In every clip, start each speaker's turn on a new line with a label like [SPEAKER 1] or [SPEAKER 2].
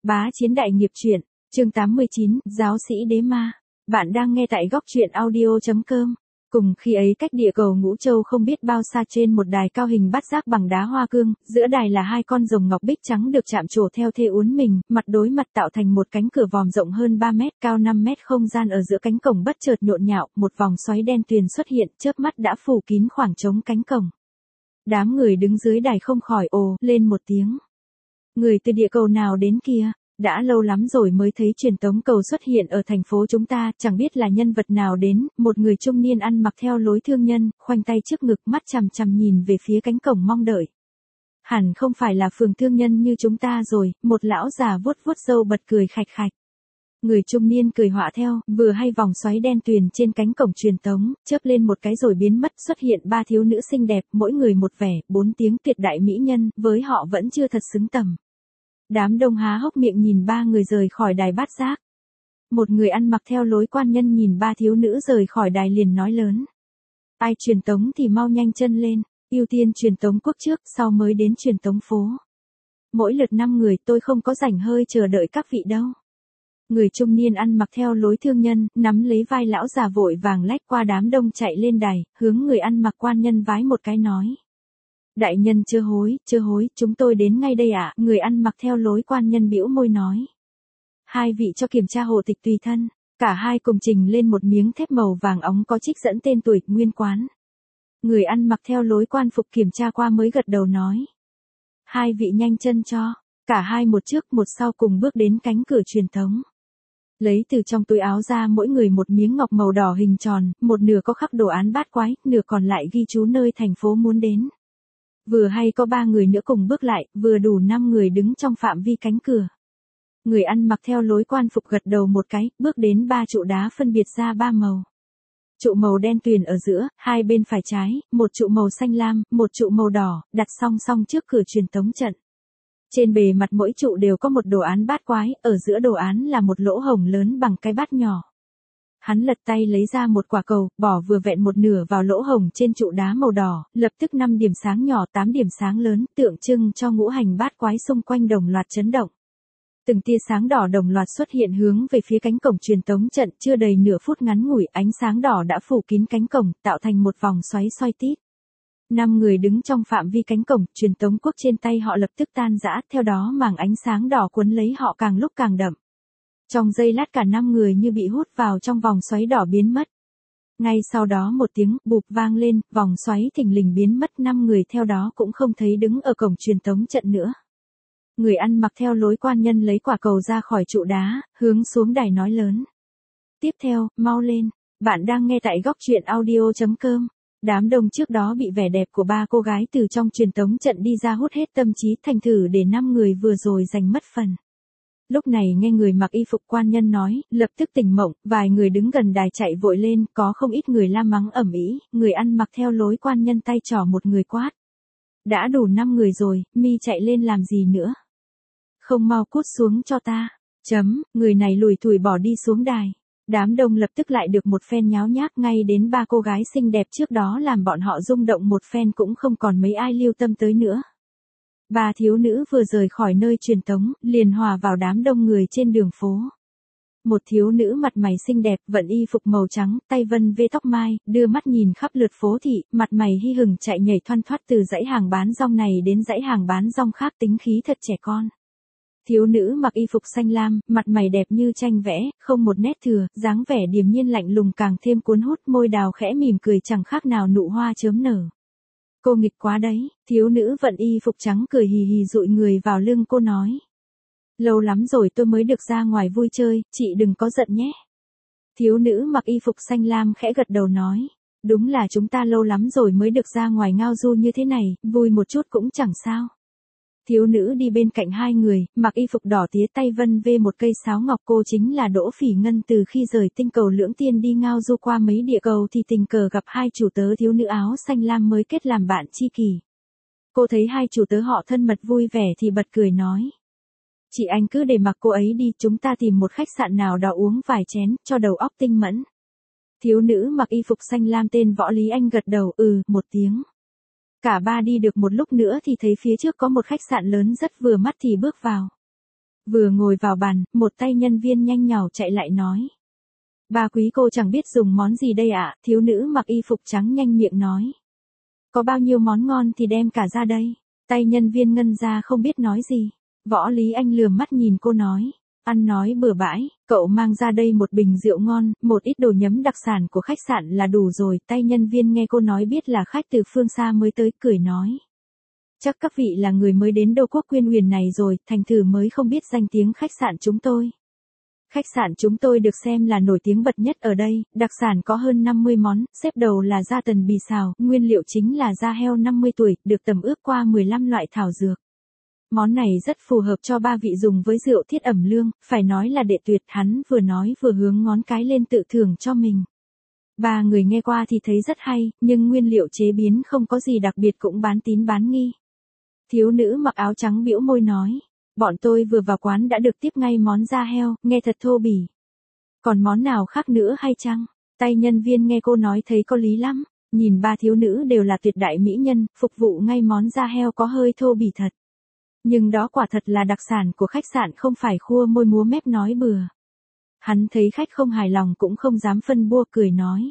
[SPEAKER 1] Bá Chiến Đại Nghiệp Truyện, chương 89, Giáo sĩ Đế Ma. Bạn đang nghe tại góc truyện audio.com. Cùng khi ấy cách địa cầu Ngũ Châu không biết bao xa trên một đài cao hình bát giác bằng đá hoa cương, giữa đài là hai con rồng ngọc bích trắng được chạm trổ theo thê uốn mình, mặt đối mặt tạo thành một cánh cửa vòm rộng hơn 3 mét, cao 5 mét không gian ở giữa cánh cổng bất chợt nhộn nhạo, một vòng xoáy đen tuyền xuất hiện, chớp mắt đã phủ kín khoảng trống cánh cổng. Đám người đứng dưới đài không khỏi ồ lên một tiếng. Người từ địa cầu nào đến kia? Đã lâu lắm rồi mới thấy truyền tống cầu xuất hiện ở thành phố chúng ta, chẳng biết là nhân vật nào đến, một người trung niên ăn mặc theo lối thương nhân, khoanh tay trước ngực, mắt chằm chằm nhìn về phía cánh cổng mong đợi. Hẳn không phải là phường thương nhân như chúng ta rồi, một lão già vuốt vuốt râu bật cười khạch khạch. Người trung niên cười họa theo, vừa hay vòng xoáy đen tuyền trên cánh cổng truyền tống, chớp lên một cái rồi biến mất, xuất hiện ba thiếu nữ xinh đẹp, mỗi người một vẻ, 4 tiếng tuyệt đại mỹ nhân, với họ vẫn chưa thật xứng tầm. Đám đông há hốc miệng nhìn ba người rời khỏi đài bát giác. Một người ăn mặc theo lối quan nhân nhìn ba thiếu nữ rời khỏi đài liền nói lớn. Ai truyền tống thì mau nhanh chân lên, ưu tiên truyền tống quốc trước, sau mới đến truyền tống phố. Mỗi lượt 5 người, tôi không có rảnh hơi chờ đợi các vị đâu. Người trung niên ăn mặc theo lối thương nhân, nắm lấy vai lão già vội vàng lách qua đám đông chạy lên đài, hướng người ăn mặc quan nhân vái một cái nói. Đại nhân chớ hối, chúng tôi đến ngay đây ạ. Người ăn mặc theo lối quan nhân bĩu môi nói. Hai vị cho kiểm tra hộ tịch tùy thân. Cả hai cùng trình lên một miếng thép màu vàng óng có trích dẫn tên tuổi, nguyên quán. Người ăn mặc theo lối quan phục kiểm tra qua mới gật đầu nói. Hai vị nhanh chân cho. Cả hai một trước một sau cùng bước đến cánh cửa truyền tống. Lấy từ trong túi áo ra mỗi người một miếng ngọc màu đỏ hình tròn, một nửa có khắc đồ án bát quái, nửa còn lại ghi chú nơi thành phố muốn đến. Vừa hay có 3 người nữa cùng bước lại, vừa đủ 5 người đứng trong phạm vi cánh cửa. Người ăn mặc theo lối quan phục gật đầu một cái, bước đến 3 trụ đá phân biệt ra 3 màu. Trụ màu đen tuyền ở giữa, hai bên phải trái, một trụ màu xanh lam, một trụ màu đỏ, đặt song song trước cửa truyền tống trận. Trên bề mặt mỗi trụ đều có một đồ án bát quái, ở giữa đồ án là một lỗ hổng lớn bằng cái bát nhỏ. Hắn lật tay lấy ra một quả cầu, bỏ vừa vẹn một nửa vào lỗ hổng trên trụ đá màu đỏ, lập tức 5 điểm sáng nhỏ 8 điểm sáng lớn, tượng trưng cho ngũ hành bát quái xung quanh đồng loạt chấn động. Từng tia sáng đỏ đồng loạt xuất hiện hướng về phía cánh cổng truyền tống trận, chưa đầy nửa phút ngắn ngủi, ánh sáng đỏ đã phủ kín cánh cổng, tạo thành một vòng xoáy soi tít. 5 người đứng trong phạm vi cánh cổng, truyền tống quốc trên tay họ lập tức tan rã, theo đó màng ánh sáng đỏ cuốn lấy họ càng lúc càng đậm. Trong giây lát cả 5 người như bị hút vào trong vòng xoáy đỏ biến mất. Ngay sau đó một tiếng bụp vang lên, vòng xoáy thình lình biến mất, 5 người theo đó cũng không thấy đứng ở cổng truyền tống trận nữa. Người ăn mặc theo lối quan nhân lấy quả cầu ra khỏi trụ đá, hướng xuống đài nói lớn. Tiếp theo, mau lên, bạn đang nghe tại góc truyện audio.com. Đám đông trước đó bị vẻ đẹp của 3 cô gái từ trong truyền tống trận đi ra hút hết tâm trí, thành thử để 5 người vừa rồi giành mất phần. Lúc này nghe người mặc y phục quan nhân nói, lập tức tỉnh mộng, vài người đứng gần đài chạy vội lên, có không ít người la mắng ầm ĩ, người ăn mặc theo lối quan nhân tay trỏ một người quát. Đã đủ 5 người rồi, mi chạy lên làm gì nữa? Không mau cút xuống cho ta. Người này lủi thủi bỏ đi xuống đài. Đám đông lập tức lại được một phen nháo nhác, ngay đến 3 cô gái xinh đẹp trước đó làm bọn họ rung động một phen cũng không còn mấy ai lưu tâm tới nữa. 3 thiếu nữ vừa rời khỏi nơi truyền tống, liền hòa vào đám đông người trên đường phố. Một thiếu nữ mặt mày xinh đẹp, vận y phục màu trắng, tay vân vê tóc mai, đưa mắt nhìn khắp lượt phố thị, mặt mày hi hửng chạy nhảy thoăn thoắt từ dãy hàng bán rong này đến dãy hàng bán rong khác, tính khí thật trẻ con. Thiếu nữ mặc y phục xanh lam, mặt mày đẹp như tranh vẽ, không một nét thừa, dáng vẻ điềm nhiên lạnh lùng càng thêm cuốn hút, môi đào khẽ mỉm cười chẳng khác nào nụ hoa chớm nở. Cô nghịch quá đấy, thiếu nữ vận y phục trắng cười hì hì dụi người vào lưng cô nói. Lâu lắm rồi tôi mới được ra ngoài vui chơi, chị đừng có giận nhé. Thiếu nữ mặc y phục xanh lam khẽ gật đầu nói. Đúng là chúng ta lâu lắm rồi mới được ra ngoài ngao du như thế này, vui một chút cũng chẳng sao. Thiếu nữ đi bên cạnh hai người, mặc y phục đỏ tía, tay vân vê một cây sáo ngọc, cô chính là Đỗ Phỉ Ngân. Từ khi rời tinh cầu Lưỡng Tiên đi ngao du qua mấy địa cầu thì tình cờ gặp hai chủ tớ thiếu nữ áo xanh lam mới kết làm bạn tri kỷ. Cô thấy hai chủ tớ họ thân mật vui vẻ thì bật cười nói. Chị anh cứ để mặc cô ấy đi, chúng ta tìm một khách sạn nào đó uống vài chén, cho đầu óc tinh mẫn. Thiếu nữ mặc y phục xanh lam tên Võ Lý Anh gật đầu một tiếng. Cả ba đi được một lúc nữa thì thấy phía trước có một khách sạn lớn rất vừa mắt thì bước vào. Vừa ngồi vào bàn, một tay nhân viên nhanh nhảu chạy lại nói. Bà quý cô chẳng biết dùng món gì đây ạ, thiếu nữ mặc y phục trắng nhanh miệng nói. Có bao nhiêu món ngon thì đem cả ra đây. Tay nhân viên ngân ra không biết nói gì. Võ Lý Anh lườm mắt nhìn cô nói. Ăn nói bừa bãi, cậu mang ra đây một bình rượu ngon, một ít đồ nhấm đặc sản của khách sạn là đủ rồi. Tay nhân viên nghe cô nói biết là khách từ phương xa mới tới, cười nói. Chắc các vị là người mới đến đô quốc Quyên Huyền này rồi, thành thử mới không biết danh tiếng khách sạn chúng tôi. Khách sạn chúng tôi được xem là nổi tiếng bật nhất ở đây, đặc sản có hơn 50 món, xếp đầu là da tần bì xào, nguyên liệu chính là da heo 50 tuổi, được tẩm ướp qua 15 loại thảo dược. Món này rất phù hợp cho ba vị dùng với rượu Thiết Ẩm Lương, phải nói là đệ tuyệt. Hắn vừa nói vừa hướng ngón cái lên tự thưởng cho mình. Ba người nghe qua thì thấy rất hay, nhưng nguyên liệu chế biến không có gì đặc biệt cũng bán tín bán nghi. Thiếu nữ mặc áo trắng bĩu môi nói. Bọn tôi vừa vào quán đã được tiếp ngay món da heo, nghe thật thô bỉ. Còn món nào khác nữa hay chăng? Tay nhân viên nghe cô nói thấy có lý lắm. Nhìn ba thiếu nữ đều là tuyệt đại mỹ nhân, phục vụ ngay món da heo có hơi thô bỉ thật. Nhưng đó quả thật là đặc sản của khách sạn, không phải khua môi múa mép nói bừa. Hắn thấy khách không hài lòng cũng không dám phân bua, cười nói.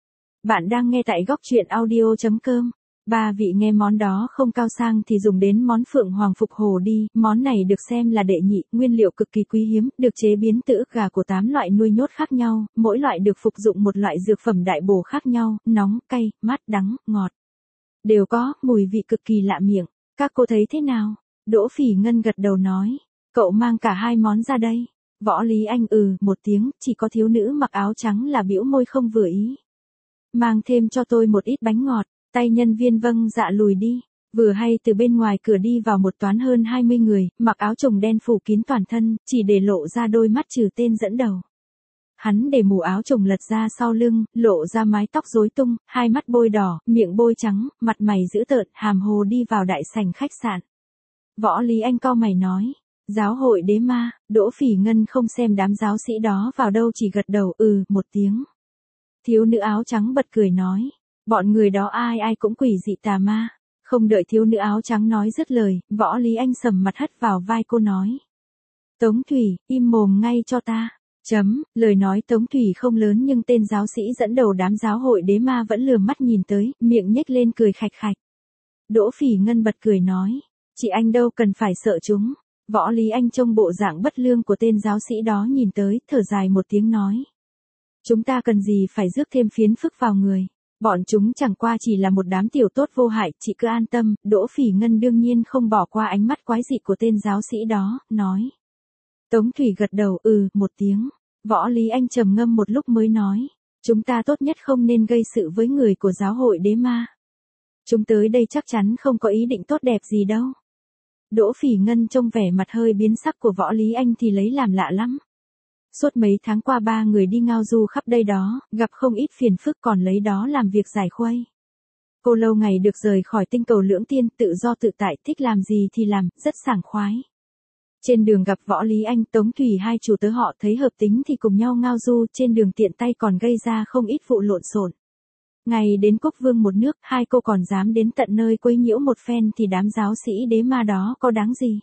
[SPEAKER 1] Bạn đang nghe tại góc truyện audio.com. Ba vị nghe món đó không cao sang thì dùng đến món Phượng Hoàng Phục Hồ đi, món này được xem là đệ nhị, nguyên liệu cực kỳ quý hiếm, được chế biến từ ức gà của 8 loại nuôi nhốt khác nhau, mỗi loại được phục dụng một loại dược phẩm đại bổ khác nhau, nóng, cay, mát, đắng, ngọt. Đều có, mùi vị cực kỳ lạ miệng, các cô thấy thế nào? Đỗ Phỉ Ngân gật đầu nói, cậu mang cả hai món ra đây. Võ Lý Anh một tiếng, chỉ có thiếu nữ mặc áo trắng là bĩu môi không vừa ý. Mang thêm cho tôi một ít bánh ngọt. Tay nhân viên vâng dạ lùi đi. Vừa hay từ bên ngoài cửa đi vào một toán hơn 20 người, mặc áo trùng đen phủ kín toàn thân, chỉ để lộ ra đôi mắt trừ tên dẫn đầu. Hắn để mũ áo trùng lật ra sau lưng, lộ ra mái tóc rối tung, hai mắt bôi đỏ, miệng bôi trắng, mặt mày dữ tợn, hàm hồ đi vào đại sảnh khách sạn. Võ Lý Anh cau mày nói, giáo hội đế ma. Đỗ Phỉ Ngân không xem đám giáo sĩ đó vào đâu, chỉ gật đầu một tiếng. Thiếu nữ áo trắng bật cười nói. Bọn người đó ai ai cũng quỷ dị tà ma. Không đợi thiếu nữ áo trắng nói dứt lời, Võ Lý Anh sầm mặt hất vào vai cô nói. Tống Thủy, im mồm ngay cho ta. Lời nói Tống Thủy không lớn nhưng tên giáo sĩ dẫn đầu đám giáo hội đế ma vẫn lườm mắt nhìn tới, miệng nhếch lên cười khạch khạch. Đỗ Phỉ Ngân bật cười nói. Chị anh đâu cần phải sợ chúng. Võ Lý Anh trông bộ dạng bất lương của tên giáo sĩ đó nhìn tới, thở dài một tiếng nói. Chúng ta cần gì phải rước thêm phiến phức vào người. Bọn chúng chẳng qua chỉ là một đám tiểu tốt vô hại, chị cứ an tâm. Đỗ Phỉ Ngân đương nhiên không bỏ qua ánh mắt quái dị của tên giáo sĩ đó, nói. Tống Thủy gật đầu một tiếng. Võ Lý Anh trầm ngâm một lúc mới nói. Chúng ta tốt nhất không nên gây sự với người của giáo hội đế ma. Chúng tới đây chắc chắn không có ý định tốt đẹp gì đâu. Đỗ Phỉ Ngân trông vẻ mặt hơi biến sắc của Võ Lý Anh thì lấy làm lạ lắm. Suốt mấy tháng qua ba người đi ngao du khắp đây đó, gặp không ít phiền phức còn lấy đó làm việc giải khuây. Cô lâu ngày được rời khỏi tinh cầu Lưỡng Tiên, tự do tự tại, thích làm gì thì làm, rất sảng khoái. Trên đường gặp Võ Lý Anh, Tống Thủy hai chủ tớ họ thấy hợp tính thì cùng nhau ngao du, trên đường tiện tay còn gây ra không ít vụ lộn xộn. Ngày đến Quốc Vương một nước, hai cô còn dám đến tận nơi quấy nhiễu một phen thì đám giáo sĩ đế ma đó có đáng gì.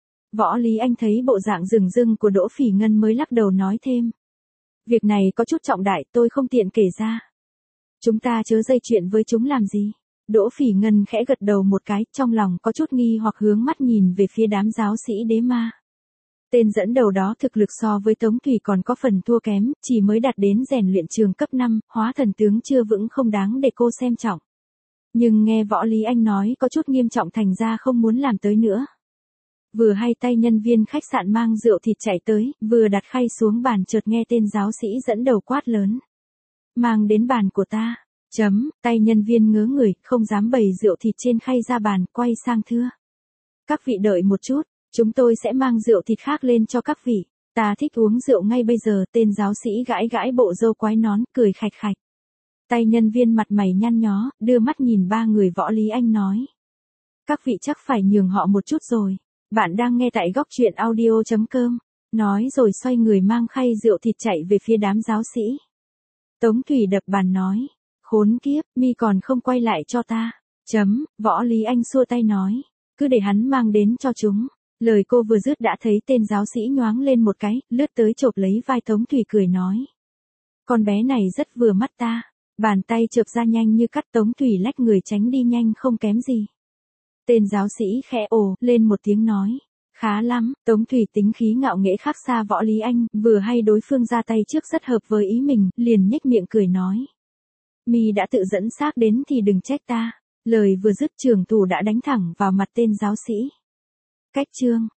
[SPEAKER 1] Võ Lý Anh thấy bộ dạng rừng rưng của Đỗ Phỉ Ngân mới lắc đầu nói thêm. Việc này có chút trọng đại, tôi không tiện kể ra. Chúng ta chớ dây chuyện với chúng làm gì. Đỗ Phỉ Ngân khẽ gật đầu một cái, trong lòng có chút nghi hoặc hướng mắt nhìn về phía đám giáo sĩ đế ma. Tên dẫn đầu đó thực lực so với Tống Thủy còn có phần thua kém, chỉ mới đạt đến rèn luyện trường cấp 5, hóa thần tướng chưa vững không đáng để cô xem trọng. Nhưng nghe Võ Lý Anh nói có chút nghiêm trọng thành ra không muốn làm tới nữa. Vừa hay tay nhân viên khách sạn mang rượu thịt chạy tới, vừa đặt khay xuống bàn chợt nghe tên giáo sĩ dẫn đầu quát lớn. Mang đến bàn của ta. Tay nhân viên ngớ người, không dám bày rượu thịt trên khay ra bàn, quay sang thưa. Các vị đợi một chút, chúng tôi sẽ mang rượu thịt khác lên cho các vị. Ta thích uống rượu ngay bây giờ. Tên giáo sĩ gãi gãi bộ râu quái nón, cười khạch khạch. Tay nhân viên mặt mày nhăn nhó, đưa mắt nhìn ba người Võ Lý Anh nói. Các vị chắc phải nhường họ một chút rồi. Bạn đang nghe tại góc truyện audio.com. Nói rồi xoay người mang khay rượu thịt chạy về phía đám giáo sĩ. Tống Thủy đập bàn nói. Khốn kiếp, mi còn không quay lại cho ta. Võ Lý Anh xua tay nói. Cứ để hắn mang đến cho chúng. Lời cô vừa dứt đã thấy tên giáo sĩ nhoáng lên một cái, lướt tới chộp lấy vai Tống Thủy cười nói. Con bé này rất vừa mắt ta. Bàn tay chộp ra nhanh như cắt, Tống Thủy lách người tránh đi nhanh không kém gì. Tên giáo sĩ khẽ ồ lên một tiếng nói. Khá lắm, Tống Thủy tính khí ngạo nghễ khác xa Võ Lý Anh, vừa hay đối phương ra tay trước rất hợp với ý mình, liền nhếch miệng cười nói. Mi đã tự dẫn xác đến thì đừng trách ta. Lời vừa dứt, trưởng thủ đã đánh thẳng vào mặt tên giáo sĩ. Cách chương